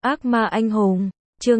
Ác ma anh hùng, chương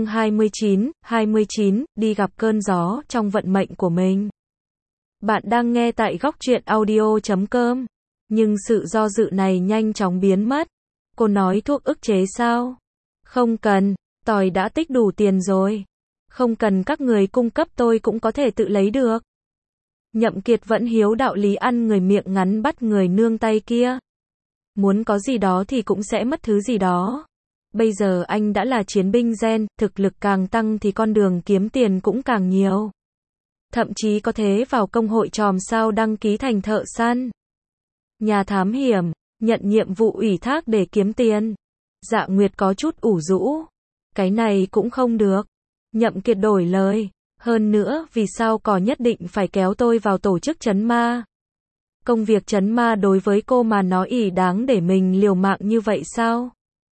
29, đi gặp cơn gió trong vận mệnh của mình. Bạn đang nghe tại góc truyện audio.com. Nhưng sự do dự này nhanh chóng biến mất. Cô nói thuốc ức chế sao? Không cần, tỏi đã tích đủ tiền rồi. Không cần các người cung cấp tôi cũng có thể tự lấy được. Nhậm Kiệt vẫn hiếu đạo lý ăn người miệng ngắn bắt người nương tay kia. Muốn có gì đó thì cũng sẽ mất thứ gì đó. Bây giờ anh đã là chiến binh gen, thực lực càng tăng thì con đường kiếm tiền cũng càng nhiều. Thậm chí có thể vào công hội chòm sao đăng ký thành thợ săn, nhà thám hiểm, nhận nhiệm vụ ủy thác để kiếm tiền. Dạ Nguyệt có chút ủ rũ. Cái này cũng không được. Nhậm Kiệt đổi lời. Hơn nữa, vì sao cỏ nhất định phải kéo tôi vào tổ chức trấn ma? Công việc trấn ma đối với cô mà nói ỷ đáng để mình liều mạng như vậy sao?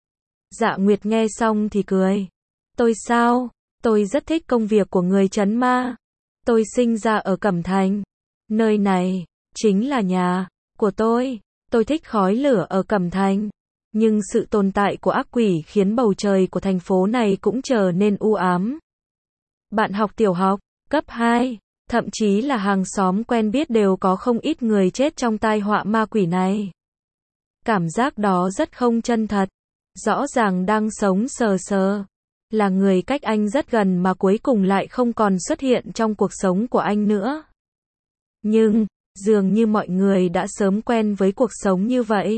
Dạ Nguyệt nghe xong thì cười. Tôi sao? Tôi rất thích công việc của người trấn ma. Tôi sinh ra ở Cẩm Thành. Nơi này chính là nhà của tôi. Tôi thích khói lửa ở Cẩm Thành. Nhưng sự tồn tại của ác quỷ khiến bầu trời của thành phố này cũng trở nên u ám. Bạn học tiểu học, cấp 2, thậm chí là hàng xóm quen biết đều có không ít người chết trong tai họa ma quỷ này. Cảm giác đó rất không chân thật. Rõ ràng đang sống sờ sờ. Là người cách anh rất gần mà cuối cùng lại không còn xuất hiện trong cuộc sống của anh nữa. Nhưng, dường như mọi người đã sớm quen với cuộc sống như vậy.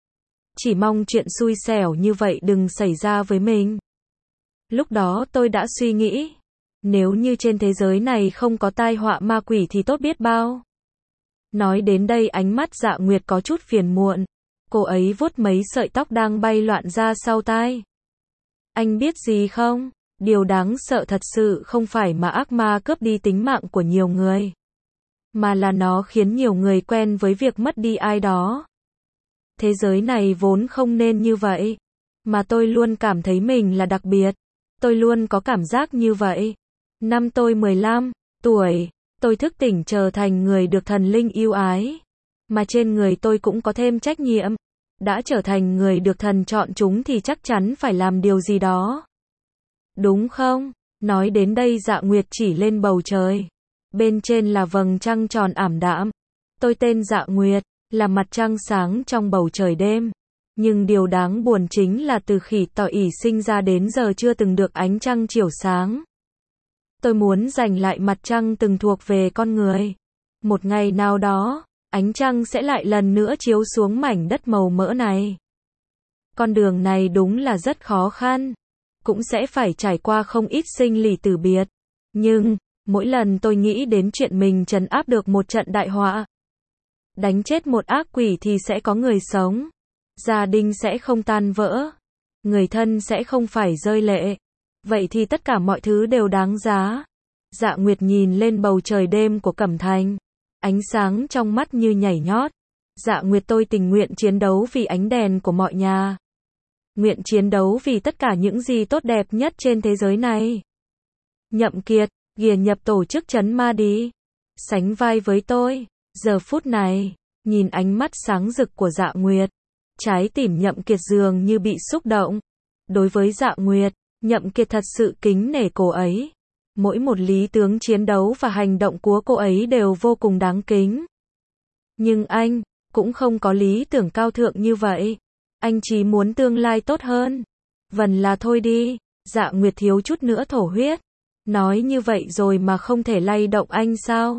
Chỉ mong chuyện xui xẻo như vậy đừng xảy ra với mình. Lúc đó tôi đã suy nghĩ, nếu như trên thế giới này không có tai họa ma quỷ thì tốt biết bao. Nói đến đây ánh mắt Dạ Nguyệt có chút phiền muộn. Cô ấy vuốt mấy sợi tóc đang bay loạn ra sau tai. Anh biết gì không? Điều đáng sợ thật sự không phải mà ác ma cướp đi tính mạng của nhiều người, mà là nó khiến nhiều người quen với việc mất đi ai đó. Thế giới này vốn không nên như vậy. Mà tôi luôn cảm thấy mình là đặc biệt. Tôi luôn có cảm giác như vậy. Năm tôi 15 tuổi, tôi thức tỉnh trở thành người được thần linh yêu ái. Mà trên người tôi cũng có thêm trách nhiệm. Đã trở thành người được thần chọn chúng thì chắc chắn phải làm điều gì đó. Đúng không? Nói đến đây Dạ Nguyệt chỉ lên bầu trời. Bên trên là vầng trăng tròn ảm đạm. Tôi tên Dạ Nguyệt, là mặt trăng sáng trong bầu trời đêm. Nhưng điều đáng buồn chính là từ khi tỏ ỷ sinh ra đến giờ chưa từng được ánh trăng chiếu sáng. Tôi muốn giành lại mặt trăng từng thuộc về con người. Một ngày nào đó, ánh trăng sẽ lại lần nữa chiếu xuống mảnh đất màu mỡ này. Con đường này đúng là rất khó khăn. Cũng sẽ phải trải qua không ít sinh ly tử biệt. Nhưng, mỗi lần tôi nghĩ đến chuyện mình trấn áp được một trận đại họa, đánh chết một ác quỷ thì sẽ có người sống. Gia đình sẽ không tan vỡ. Người thân sẽ không phải rơi lệ. Vậy thì tất cả mọi thứ đều đáng giá. Dạ Nguyệt nhìn lên bầu trời đêm của Cẩm Thành. Ánh sáng trong mắt như nhảy nhót. Dạ Nguyệt tôi tình nguyện chiến đấu vì ánh đèn của mọi nhà. Nguyện chiến đấu vì tất cả những gì tốt đẹp nhất trên thế giới này. Nhậm Kiệt, ghìa nhập tổ chức trấn ma đi. Sánh vai với tôi. Giờ phút này, nhìn ánh mắt sáng rực của Dạ Nguyệt, trái tim Nhậm Kiệt dường như bị xúc động. Đối với Dạ Nguyệt, Nhậm Kiệt thật sự kính nể cô ấy. Mỗi một lý tướng chiến đấu và hành động của cô ấy đều vô cùng đáng kính. Nhưng anh, cũng không có lý tưởng cao thượng như vậy. Anh chỉ muốn tương lai tốt hơn. Vần là thôi đi. Dạ Nguyệt thiếu chút nữa thổ huyết. Nói như vậy rồi mà không thể lay động anh sao?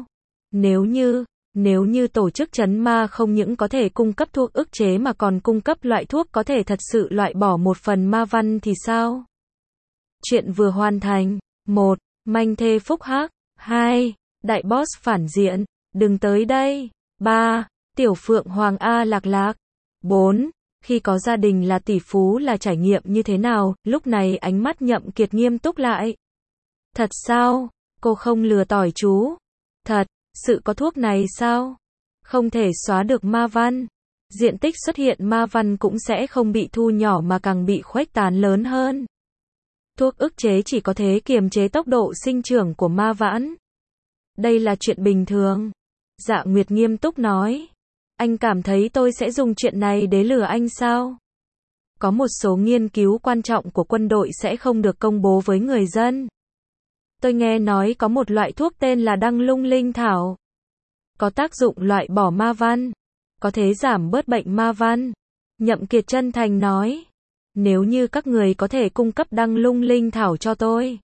Nếu như tổ chức trấn ma không những có thể cung cấp thuốc ức chế mà còn cung cấp loại thuốc có thể thật sự loại bỏ một phần ma văn thì sao? Chuyện vừa hoàn thành. 1. Manh thê phúc hắc. 2. Đại boss phản diện. Đừng tới đây. 3. Tiểu phượng hoàng A lạc lạc. 4. Khi có gia đình là tỷ phú là trải nghiệm như thế nào? Lúc này ánh mắt Nhậm Kiệt nghiêm túc lại. Thật sao? Cô không lừa tỏi chú. Thật. Sự có thuốc này sao? Không thể xóa được ma văn. Diện tích xuất hiện ma văn cũng sẽ không bị thu nhỏ mà càng bị khuếch tán lớn hơn. Thuốc ức chế chỉ có thể kiềm chế tốc độ sinh trưởng của ma vãn. Đây là chuyện bình thường. Dạ Nguyệt nghiêm túc nói. Anh cảm thấy tôi sẽ dùng chuyện này để lừa anh sao? Có một số nghiên cứu quan trọng của quân đội sẽ không được công bố với người dân. Tôi nghe nói có một loại thuốc tên là đăng lung linh thảo. Có tác dụng loại bỏ ma văn. Có thể giảm bớt bệnh ma văn. Nhậm Kiệt chân thành nói. Nếu như các người có thể cung cấp đăng lung linh thảo cho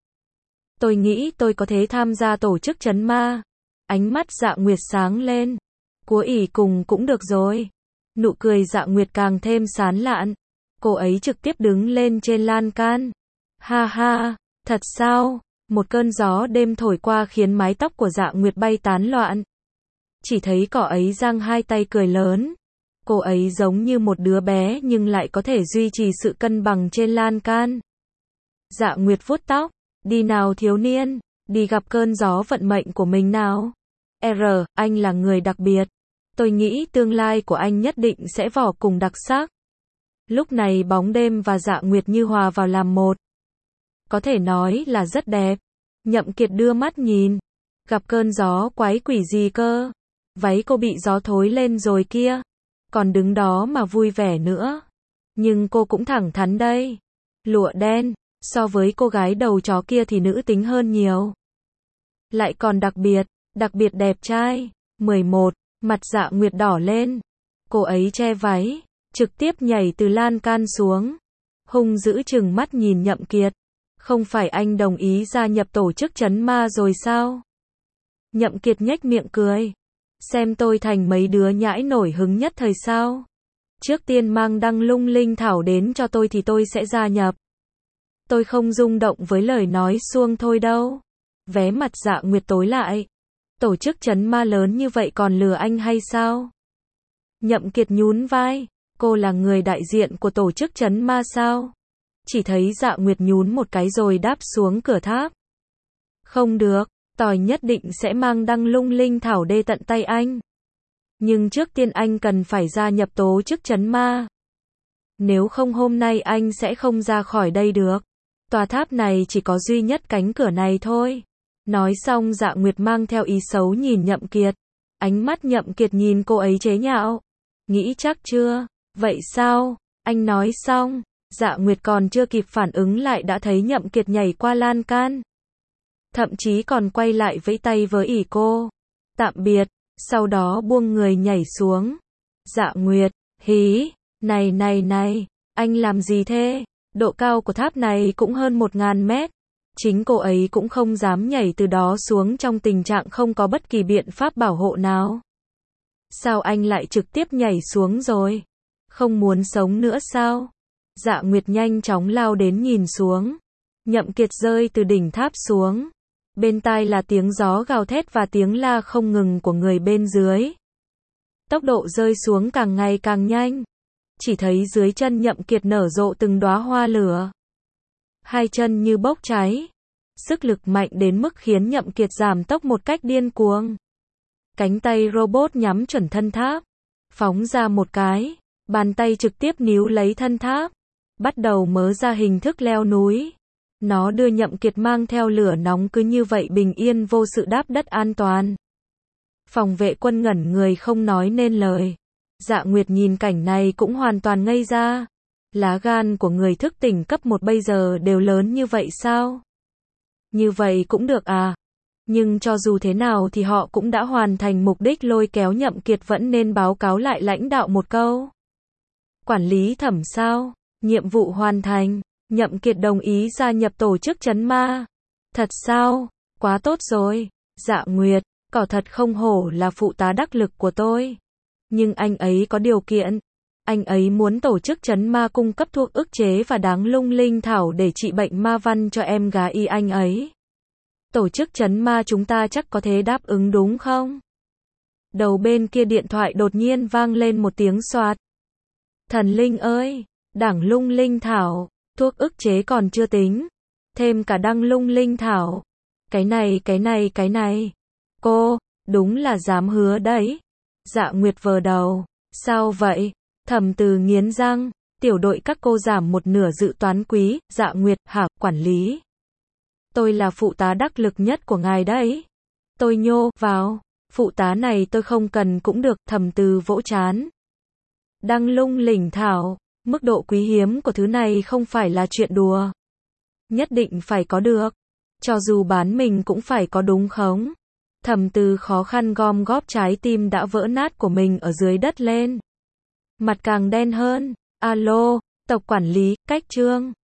tôi nghĩ tôi có thể tham gia tổ chức trấn ma. Ánh mắt Dạ Nguyệt sáng lên. Cúa ỉ cùng cũng được rồi. Nụ cười Dạ Nguyệt càng thêm sán lạn. Cô ấy trực tiếp đứng lên trên lan can. Ha ha, thật sao? Một cơn gió đêm thổi qua khiến mái tóc của Dạ Nguyệt bay tán loạn. Chỉ thấy cỏ ấy giang hai tay cười lớn. Cô ấy giống như một đứa bé nhưng lại có thể duy trì sự cân bằng trên lan can. Dạ Nguyệt vuốt tóc. Đi nào thiếu niên, đi gặp cơn gió vận mệnh của mình nào. Anh là người đặc biệt. Tôi nghĩ tương lai của anh nhất định sẽ vô cùng đặc sắc. Lúc này bóng đêm và Dạ Nguyệt như hòa vào làm một. Có thể nói là rất đẹp. Nhậm Kiệt đưa mắt nhìn. Gặp cơn gió quái quỷ gì cơ? Váy cô bị gió thối lên rồi kia. Còn đứng đó mà vui vẻ nữa. Nhưng cô cũng thẳng thắn đây. Lụa đen, so với cô gái đầu chó kia thì nữ tính hơn nhiều. Lại còn đặc biệt đẹp trai. 11. Mặt Dạ Nguyệt đỏ lên. Cô ấy che váy, trực tiếp nhảy từ lan can xuống. Hung dữ trừng mắt nhìn Nhậm Kiệt. Không phải anh đồng ý gia nhập tổ chức trấn ma rồi sao? Nhậm Kiệt nhếch miệng cười. Xem tôi thành mấy đứa nhãi nổi hứng nhất thời sao? Trước tiên mang đăng lung linh thảo đến cho tôi thì tôi sẽ gia nhập. Tôi không rung động với lời nói suông thôi đâu. Vé mặt Dạ Nguyệt tối lại. Tổ chức trấn ma lớn như vậy còn lừa anh hay sao? Nhậm Kiệt nhún vai. Cô là người đại diện của tổ chức trấn ma sao? Chỉ thấy Dạ Nguyệt nhún một cái rồi đáp xuống cửa tháp. Không được, tôi nhất định sẽ mang đăng lung linh thảo đê tận tay anh. Nhưng trước tiên anh cần phải gia nhập tổ chức trấn ma. Nếu không hôm nay anh sẽ không ra khỏi đây được. Tòa tháp này chỉ có duy nhất cánh cửa này thôi. Nói xong Dạ Nguyệt mang theo ý xấu nhìn Nhậm Kiệt. Ánh mắt Nhậm Kiệt nhìn cô ấy chế nhạo. Nghĩ chắc chưa? Vậy sao? Anh nói xong. Dạ Nguyệt còn chưa kịp phản ứng lại đã thấy Nhậm Kiệt nhảy qua lan can. Thậm chí còn quay lại vẫy tay với ỉ cô. Tạm biệt. Sau đó buông người nhảy xuống. Dạ Nguyệt. Hí. Này. Anh làm gì thế? Độ cao của tháp này cũng hơn 1000 mét. Chính cô ấy cũng không dám nhảy từ đó xuống trong tình trạng không có bất kỳ biện pháp bảo hộ nào. Sao anh lại trực tiếp nhảy xuống rồi? Không muốn sống nữa sao? Dạ Nguyệt nhanh chóng lao đến nhìn xuống. Nhậm Kiệt rơi từ đỉnh tháp xuống. Bên tai là tiếng gió gào thét và tiếng la không ngừng của người bên dưới. Tốc độ rơi xuống càng ngày càng nhanh. Chỉ thấy dưới chân Nhậm Kiệt nở rộ từng đóa hoa lửa. Hai chân như bốc cháy. Sức lực mạnh đến mức khiến Nhậm Kiệt giảm tốc một cách điên cuồng. Cánh tay robot nhắm chuẩn thân tháp. Phóng ra một cái. Bàn tay trực tiếp níu lấy thân tháp. Bắt đầu mớ ra hình thức leo núi. Nó đưa Nhậm Kiệt mang theo lửa nóng cứ như vậy bình yên vô sự đáp đất an toàn. Phòng vệ quân ngẩn người không nói nên lời. Dạ Nguyệt nhìn cảnh này cũng hoàn toàn ngây ra. Lá gan của người thức tỉnh cấp 1 bây giờ đều lớn như vậy sao? Như vậy cũng được à? Nhưng cho dù thế nào thì họ cũng đã hoàn thành mục đích lôi kéo Nhậm Kiệt vẫn nên báo cáo lại lãnh đạo một câu. Quản lý Thẩm sao? Nhiệm vụ hoàn thành. Nhậm Kiệt đồng ý gia nhập tổ chức trấn ma. Thật sao? Quá tốt rồi. Dạ Nguyệt, cỏ thật không hổ là phụ tá đắc lực của tôi. Nhưng anh ấy có điều kiện. Anh ấy muốn tổ chức trấn ma cung cấp thuốc ức chế và đáng lung linh thảo để trị bệnh ma văn cho em gái y anh ấy. Tổ chức trấn ma chúng ta chắc có thể đáp ứng đúng không? Đầu bên kia điện thoại đột nhiên vang lên một tiếng xoạt. Thần linh ơi, đảng lung linh thảo, thuốc ức chế còn chưa tính. Thêm cả đăng lung linh thảo. Cái này. Cô, đúng là dám hứa đấy. Dạ Nguyệt vờ đầu. Sao vậy? Thẩm Từ nghiến răng. Tiểu đội các cô giảm một nửa dự toán quý. Dạ Nguyệt, hả, quản lý? Tôi là phụ tá đắc lực nhất của ngài đấy. Tôi nhô vào. Phụ tá này tôi không cần cũng được. Thẩm Từ vỗ trán. Đăng lung linh thảo. Mức độ quý hiếm của thứ này không phải là chuyện đùa. Nhất định phải có được. Cho dù bán mình cũng phải có đúng không? Thẩm Từ khó khăn gom góp trái tim đã vỡ nát của mình ở dưới đất lên. Mặt càng đen hơn. Alo, Tộc quản lý, cách Trương.